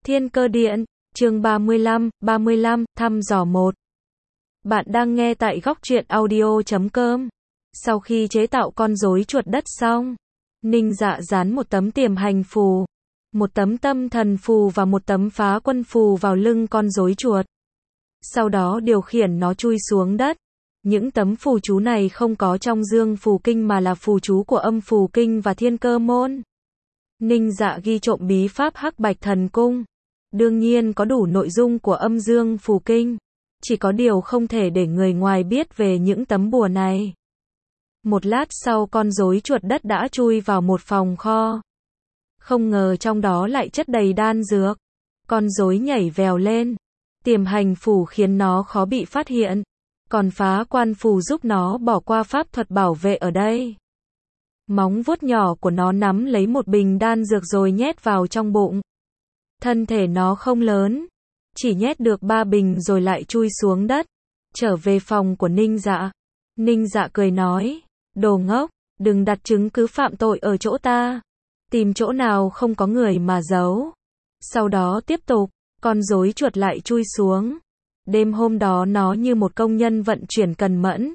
Thiên Cơ Điện, chương 35, thăm dò 1. Bạn đang nghe tại góc truyện audio.com. Sau khi chế tạo con rối chuột đất xong, Ninh Dạ dán một tấm tiềm hành phù, một tấm tâm thần phù và một tấm phá quân phù vào lưng con rối chuột. Sau đó điều khiển nó chui xuống đất. Những tấm phù chú này không có trong Dương Phù Kinh mà là phù chú của Âm Phù Kinh và Thiên Cơ Môn. Ninh Dạ ghi trộm bí pháp Hắc Bạch Thần Cung. Đương nhiên có đủ nội dung của Âm Dương Phù Kinh. Chỉ có điều không thể để người ngoài biết về những tấm bùa này. Một lát sau con rối chuột đất đã chui vào một phòng kho. Không ngờ trong đó lại chất đầy đan dược. Con rối nhảy vèo lên. Tiềm hành phù khiến nó khó bị phát hiện. Còn phá quan phù giúp nó bỏ qua pháp thuật bảo vệ ở đây. Móng vuốt nhỏ của nó nắm lấy một bình đan dược rồi nhét vào trong bụng. Thân thể nó không lớn, chỉ nhét được 3 bình rồi lại chui xuống đất. Trở về phòng của Ninh Dạ. Ninh Dạ cười nói, đồ ngốc, đừng đặt chứng cứ phạm tội ở chỗ ta. Tìm chỗ nào không có người mà giấu. Sau đó tiếp tục, con rối chuột lại chui xuống. Đêm hôm đó nó như một công nhân vận chuyển cần mẫn.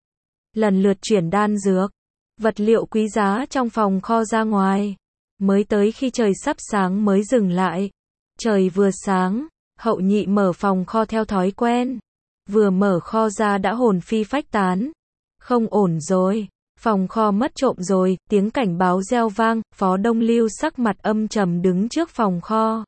Lần lượt chuyển đan dược, vật liệu quý giá trong phòng kho ra ngoài. Mới tới khi trời sắp sáng mới dừng lại. Trời vừa sáng, Hậu Nhị mở phòng kho theo thói quen. Vừa mở kho ra đã hồn phi phách tán. Không ổn rồi, phòng kho mất trộm rồi, tiếng cảnh báo reo vang. Phó Đông Lưu sắc mặt âm trầm đứng trước phòng kho.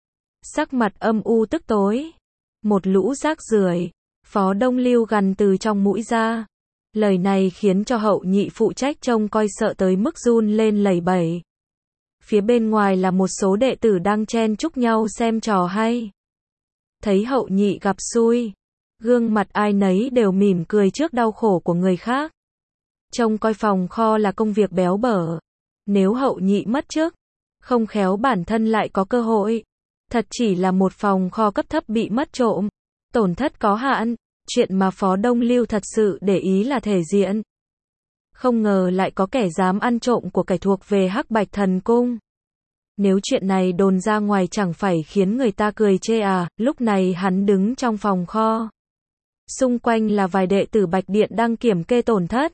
Sắc mặt âm u tức tối. Một lũ rác rưởi, Phó Đông Lưu gằn từ trong mũi ra. Lời này khiến cho Hậu Nhị phụ trách trông coi sợ tới mức run lên lẩy bẩy. Phía bên ngoài là một số đệ tử đang chen chúc nhau xem trò hay. Thấy Hậu Nhị gặp xui, gương mặt ai nấy đều mỉm cười trước đau khổ của người khác. Trông coi phòng kho là công việc béo bở. Nếu Hậu Nhị mất chức, không khéo bản thân lại có cơ hội. Thật chỉ là một phòng kho cấp thấp bị mất trộm, tổn thất có hạn, chuyện mà Phó Đông Lưu thật sự để ý là thể diện. Không ngờ lại có kẻ dám ăn trộm của kẻ thuộc về Hắc Bạch Thần Cung. Nếu chuyện này đồn ra ngoài chẳng phải khiến người ta cười chê à. Lúc này hắn đứng trong phòng kho. Xung quanh là vài đệ tử Bạch Điện đang kiểm kê tổn thất.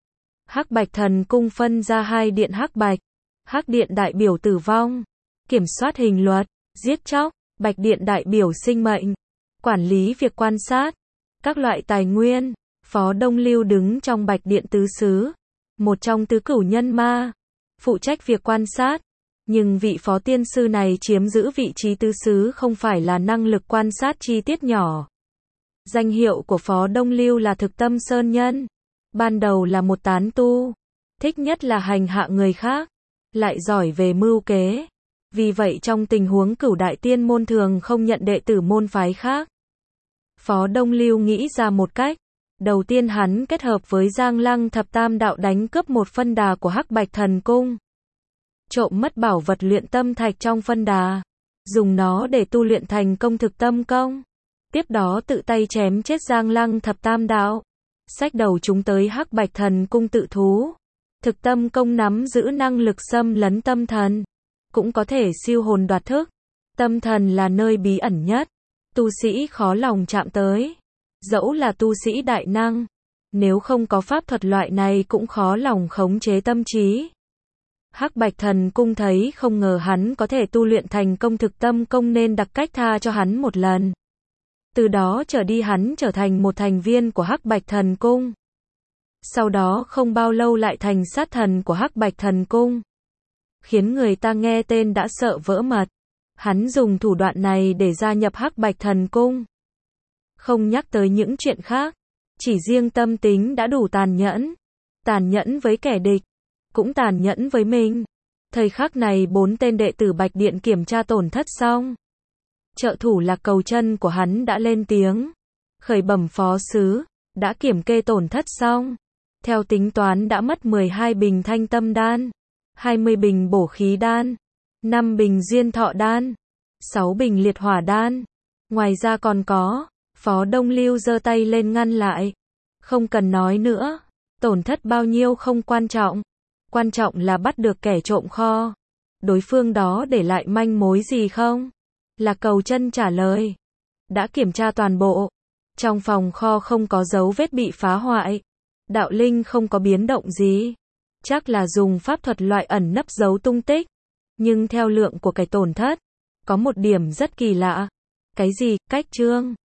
Hắc Bạch Thần Cung phân ra 2 điện Hắc Bạch. Hắc Điện đại biểu tử vong, kiểm soát hình luật, giết chóc. Bạch Điện đại biểu sinh mệnh, quản lý việc quan sát các loại tài nguyên. Phó Đông Lưu đứng trong Bạch Điện tứ xứ, một trong tứ cửu nhân ma, phụ trách việc quan sát. Nhưng vị phó tiên sư này chiếm giữ vị trí tứ xứ không phải là năng lực quan sát chi tiết nhỏ. Danh hiệu của Phó Đông Lưu là Thực Tâm Sơn Nhân. Ban đầu là một tán tu, thích nhất là hành hạ người khác, lại giỏi về mưu kế. Vì vậy trong tình huống Cửu Đại Tiên môn thường không nhận đệ tử môn phái khác. Phó Đông Lưu nghĩ ra một cách. Đầu tiên hắn kết hợp với Giang Lăng Thập Tam Đạo đánh cướp một phân đà của Hắc Bạch Thần Cung. Trộm mất bảo vật luyện tâm thạch trong phân đà, dùng nó để tu luyện thành công Thực Tâm Công. Tiếp đó tự tay chém chết Giang Lăng Thập Tam Đạo, xách đầu chúng tới Hắc Bạch Thần Cung tự thú. Thực Tâm Công nắm giữ năng lực xâm lấn tâm thần, cũng có thể siêu hồn đoạt thức. Tâm thần là nơi bí ẩn nhất, tu sĩ khó lòng chạm tới. Dẫu là tu sĩ đại năng, nếu không có pháp thuật loại này cũng khó lòng khống chế tâm trí. Hắc Bạch Thần Cung thấy không ngờ hắn có thể tu luyện thành công Thực Tâm Công nên đặc cách tha cho hắn một lần. Từ đó trở đi hắn trở thành một thành viên của Hắc Bạch Thần Cung. Sau đó không bao lâu lại thành sát thần của Hắc Bạch Thần Cung, khiến người ta nghe tên đã sợ vỡ mật. Hắn dùng thủ đoạn này để gia nhập Hắc Bạch Thần Cung. Không nhắc tới những chuyện khác, chỉ riêng tâm tính đã đủ tàn nhẫn. Tàn nhẫn với kẻ địch, cũng tàn nhẫn với mình. Thời khắc này 4 tên đệ tử Bạch Điện kiểm tra tổn thất xong. Trợ thủ Lạc Cầu Chân của hắn đã lên tiếng. Khởi bẩm phó sứ, đã kiểm kê tổn thất xong. Theo tính toán đã mất 12 bình thanh tâm đan, 20 bình bổ khí đan, 5 bình duyên thọ đan, 6 bình liệt hỏa đan. Ngoài ra còn có. Phó Đông Lưu giơ tay lên ngăn lại. Không cần nói nữa, tổn thất bao nhiêu không quan trọng. Quan trọng là bắt được kẻ trộm kho. Đối phương đó để lại manh mối gì không? Lạc Cầu Chân trả lời. Đã kiểm tra toàn bộ. Trong phòng kho không có dấu vết bị phá hoại. Đạo linh không có biến động gì. Chắc là dùng pháp thuật loại ẩn nấp giấu tung tích. Nhưng theo lượng của cái tổn thất, có một điểm rất kỳ lạ. Cái gì? Cách trương.